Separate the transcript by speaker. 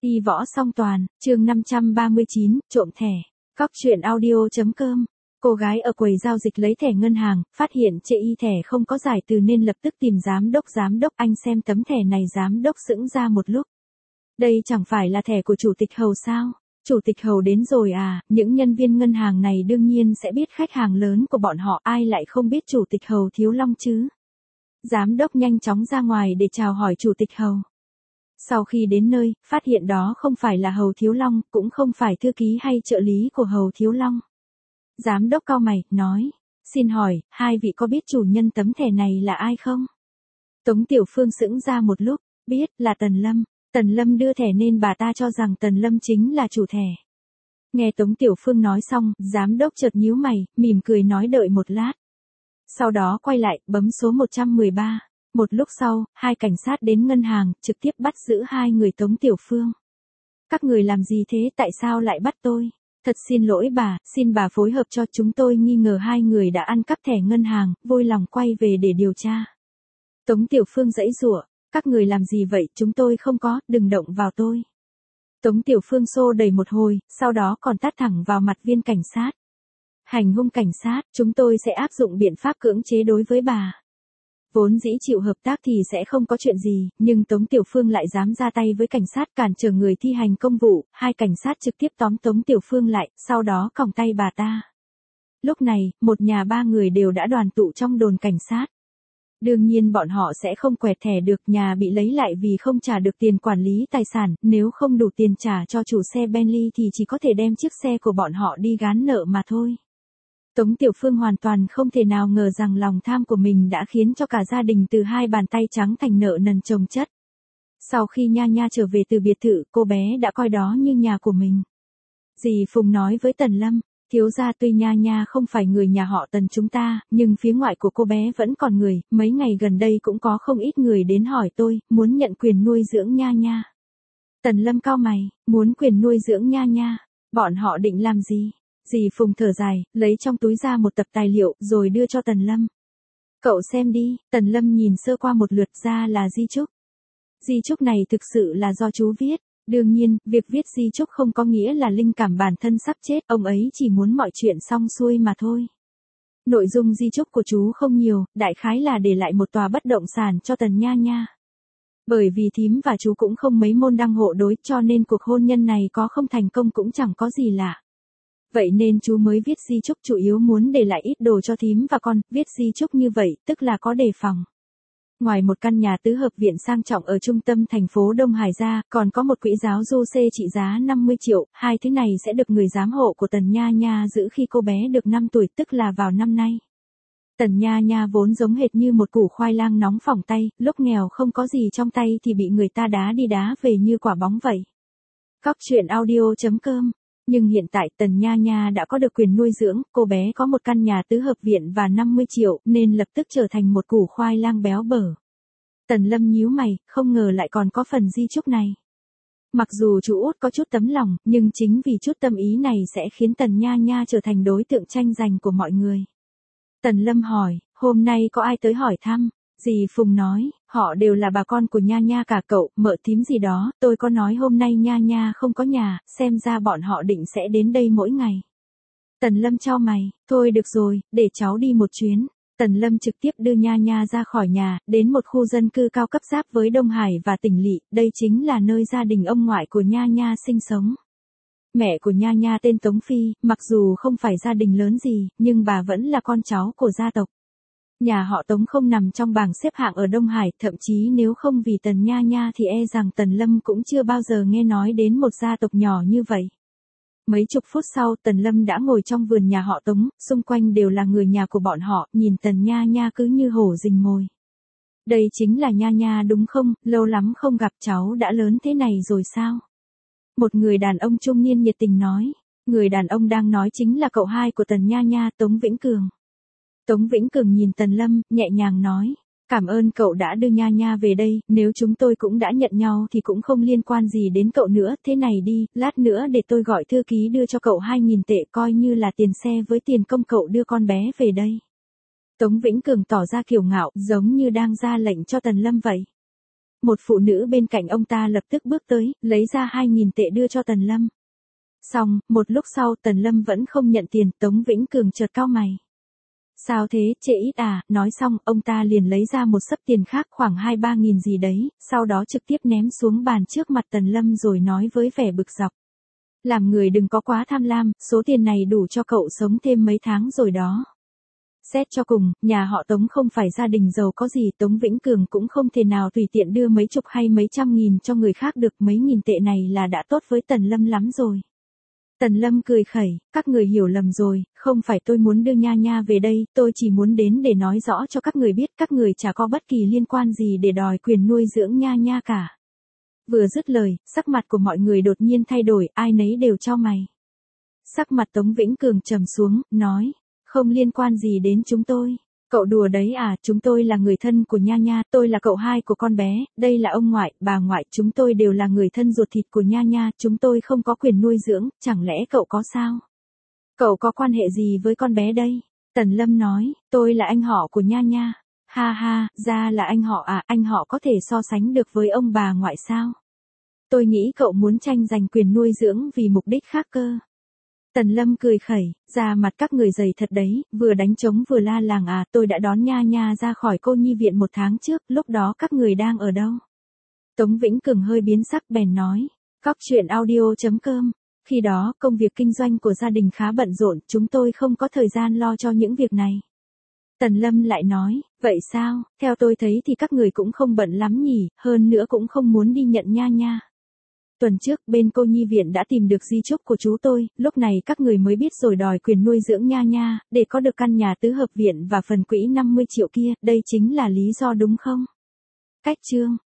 Speaker 1: Đi võ song toàn, chương 539, trộm thẻ. Cóc truyện audio.com. Cô gái ở quầy giao dịch lấy thẻ ngân hàng, phát hiện chệ y thẻ không có giải từ nên lập tức tìm giám đốc anh xem tấm thẻ này. Giám đốc sững ra một lúc. Đây chẳng phải là thẻ của chủ tịch Hầu sao? Chủ tịch Hầu đến rồi à? Những nhân viên ngân hàng này đương nhiên sẽ biết khách hàng lớn của bọn họ, ai lại không biết chủ tịch Hầu Thiếu Long chứ? Giám đốc nhanh chóng ra ngoài để chào hỏi chủ tịch Hầu. Sau khi đến nơi, phát hiện đó không phải là Hầu Thiếu Long, cũng không phải thư ký hay trợ lý của Hầu Thiếu Long. Giám đốc cau mày, nói, xin hỏi, hai vị có biết chủ nhân tấm thẻ này là ai không? Tống Tiểu Phương sững ra một lúc, biết, là Tần Lâm. Tần Lâm đưa thẻ nên bà ta cho rằng Tần Lâm chính là chủ thẻ. Nghe Tống Tiểu Phương nói xong, giám đốc chợt nhíu mày, mỉm cười nói đợi một lát. Sau đó quay lại, bấm số 113. Một lúc sau, hai cảnh sát đến ngân hàng, trực tiếp bắt giữ hai người Tống Tiểu Phương. Các người làm gì thế, tại sao lại bắt tôi? Thật xin lỗi bà, xin bà phối hợp cho chúng tôi nghi ngờ hai người đã ăn cắp thẻ ngân hàng, vui lòng quay về để điều tra. Tống Tiểu Phương giãy giụa, các người làm gì vậy, chúng tôi không có, đừng động vào tôi. Tống Tiểu Phương xô đẩy một hồi, sau đó còn tát thẳng vào mặt viên cảnh sát. Hành hung cảnh sát, chúng tôi sẽ áp dụng biện pháp cưỡng chế đối với bà. Vốn dĩ chịu hợp tác thì sẽ không có chuyện gì, nhưng Tống Tiểu Phương lại dám ra tay với cảnh sát cản trở người thi hành công vụ, hai cảnh sát trực tiếp tóm Tống Tiểu Phương lại, sau đó còng tay bà ta. Lúc này, một nhà ba người đều đã đoàn tụ trong đồn cảnh sát. Đương nhiên bọn họ sẽ không quẹt thẻ được, nhà bị lấy lại vì không trả được tiền quản lý tài sản, nếu không đủ tiền trả cho chủ xe Bentley thì chỉ có thể đem chiếc xe của bọn họ đi gán nợ mà thôi. Tống Tiểu Phương hoàn toàn không thể nào ngờ rằng lòng tham của mình đã khiến cho cả gia đình từ hai bàn tay trắng thành nợ nần chồng chất. Sau khi Nha Nha trở về từ biệt thự, cô bé đã coi đó như nhà của mình. Dì Phùng nói với Tần Lâm, thiếu gia tuy Nha Nha không phải người nhà họ Tần chúng ta, nhưng phía ngoại của cô bé vẫn còn người, mấy ngày gần đây cũng có không ít người đến hỏi tôi, muốn nhận quyền nuôi dưỡng Nha Nha. Tần Lâm cau mày, muốn quyền nuôi dưỡng Nha Nha, bọn họ định làm gì? Dì Phùng thở dài, lấy trong túi ra một tập tài liệu, rồi đưa cho Tần Lâm. Cậu xem đi, Tần Lâm nhìn sơ qua một lượt, ra là di chúc. Di chúc này thực sự là do chú viết. Đương nhiên, việc viết di chúc không có nghĩa là linh cảm bản thân sắp chết, ông ấy chỉ muốn mọi chuyện xong xuôi mà thôi. Nội dung di chúc của chú không nhiều, đại khái là để lại một tòa bất động sản cho Tần Nha Nha. Bởi vì thím và chú cũng không mấy môn đăng hộ đối, cho nên cuộc hôn nhân này có không thành công cũng chẳng có gì lạ. Vậy nên chú mới viết di chúc, chủ yếu muốn để lại ít đồ cho thím và con, viết di chúc như vậy, tức là có đề phòng. Ngoài một căn nhà tứ hợp viện sang trọng ở trung tâm thành phố Đông Hải ra, còn có một quỹ giáo du C trị giá 50 triệu, hai thứ này sẽ được người giám hộ của Tần Nha Nha giữ khi cô bé được 5 tuổi, tức là vào năm nay. Tần Nha Nha vốn giống hệt như một củ khoai lang nóng phỏng tay, lúc nghèo không có gì trong tay thì bị người ta đá đi đá về như quả bóng vậy. Cóc truyện audio.com. Nhưng hiện tại Tần Nha Nha đã có được quyền nuôi dưỡng, cô bé có một căn nhà tứ hợp viện và 50 triệu, nên lập tức trở thành một củ khoai lang béo bở. Tần Lâm nhíu mày, không ngờ lại còn có phần di chúc này. Mặc dù chú út có chút tấm lòng, nhưng chính vì chút tâm ý này sẽ khiến Tần Nha Nha trở thành đối tượng tranh giành của mọi người. Tần Lâm hỏi, hôm nay có ai tới hỏi thăm? Dì Phùng nói, họ đều là bà con của Nha Nha cả cậu, mợ thím gì đó, tôi có nói hôm nay Nha Nha không có nhà, xem ra bọn họ định sẽ đến đây mỗi ngày. Tần Lâm chau mày, thôi được rồi, để cháu đi một chuyến. Tần Lâm trực tiếp đưa Nha Nha ra khỏi nhà, đến một khu dân cư cao cấp giáp với Đông Hải và tỉnh lỵ, đây chính là nơi gia đình ông ngoại của Nha Nha sinh sống. Mẹ của Nha Nha tên Tống Phi, mặc dù không phải gia đình lớn gì, nhưng bà vẫn là con cháu của gia tộc. Nhà họ Tống không nằm trong bảng xếp hạng ở Đông Hải, thậm chí nếu không vì Tần Nha Nha thì e rằng Tần Lâm cũng chưa bao giờ nghe nói đến một gia tộc nhỏ như vậy. Mấy chục phút sau, Tần Lâm đã ngồi trong vườn nhà họ Tống, xung quanh đều là người nhà của bọn họ, nhìn Tần Nha Nha cứ như hổ rình mồi. Đây chính là Nha Nha đúng không, lâu lắm không gặp, cháu đã lớn thế này rồi sao? Một người đàn ông trung niên nhiệt tình nói, người đàn ông đang nói chính là cậu hai của Tần Nha Nha, Tống Vĩnh Cường. Tống Vĩnh Cường nhìn Tần Lâm, nhẹ nhàng nói, cảm ơn cậu đã đưa Nha Nha về đây, nếu chúng tôi cũng đã nhận nhau thì cũng không liên quan gì đến cậu nữa, thế này đi, lát nữa để tôi gọi thư ký đưa cho cậu 2.000 tệ coi như là tiền xe với tiền công cậu đưa con bé về đây. Tống Vĩnh Cường tỏ ra kiêu ngạo, giống như đang ra lệnh cho Tần Lâm vậy. một phụ nữ bên cạnh ông ta lập tức bước tới, lấy ra 2.000 tệ đưa cho Tần Lâm. Xong, một lúc sau Tần Lâm vẫn không nhận tiền, Tống Vĩnh Cường chợt cau mày. Sao thế, trễ ít à, nói xong, ông ta liền lấy ra một xấp tiền khác khoảng 2-3 nghìn gì đấy, sau đó trực tiếp ném xuống bàn trước mặt Tần Lâm rồi nói với vẻ bực dọc. Làm người đừng có quá tham lam, số tiền này đủ cho cậu sống thêm mấy tháng rồi đó. Xét cho cùng, nhà họ Tống không phải gia đình giàu có gì, Tống Vĩnh Cường cũng không thể nào tùy tiện đưa mấy chục hay mấy trăm nghìn cho người khác được, mấy nghìn tệ này là đã tốt với Tần Lâm lắm rồi. Tần Lâm cười khẩy, các người hiểu lầm rồi, không phải tôi muốn đưa Nha Nha về đây, tôi chỉ muốn đến để nói rõ cho các người biết các người chả có bất kỳ liên quan gì để đòi quyền nuôi dưỡng Nha Nha cả. Vừa dứt lời, sắc mặt của mọi người đột nhiên thay đổi, ai nấy đều chau mày. Sắc mặt Tống Vĩnh Cường trầm xuống, nói, không liên quan gì đến chúng tôi. Cậu đùa đấy à, chúng tôi là người thân của Nha Nha, tôi là cậu hai của con bé, đây là ông ngoại, bà ngoại, chúng tôi đều là người thân ruột thịt của Nha Nha, chúng tôi không có quyền nuôi dưỡng, chẳng lẽ cậu có sao? Cậu có quan hệ gì với con bé đây? Tần Lâm nói, tôi là anh họ của Nha Nha. Ha ha, ra là anh họ à, anh họ có thể so sánh được với ông bà ngoại sao? Tôi nghĩ cậu muốn tranh giành quyền nuôi dưỡng vì mục đích khác cơ. Tần Lâm cười khẩy, da mặt các người dày thật đấy, vừa đánh trống vừa la làng à, tôi đã đón Nha Nha ra khỏi cô nhi viện 1 tháng trước, lúc đó các người đang ở đâu? Tống Vĩnh Cường hơi biến sắc bèn nói, cóc truyện audio.com, khi đó công việc kinh doanh của gia đình khá bận rộn, chúng tôi không có thời gian lo cho những việc này. Tần Lâm lại nói, vậy sao, theo tôi thấy thì các người cũng không bận lắm nhỉ, hơn nữa cũng không muốn đi nhận Nha Nha. Tuần trước, bên cô nhi viện đã tìm được di chúc của chú tôi, lúc này các người mới biết rồi đòi quyền nuôi dưỡng Nha Nha, để có được căn nhà tứ hợp viện và phần quỹ 50 triệu kia, đây chính là lý do đúng không? Cách chương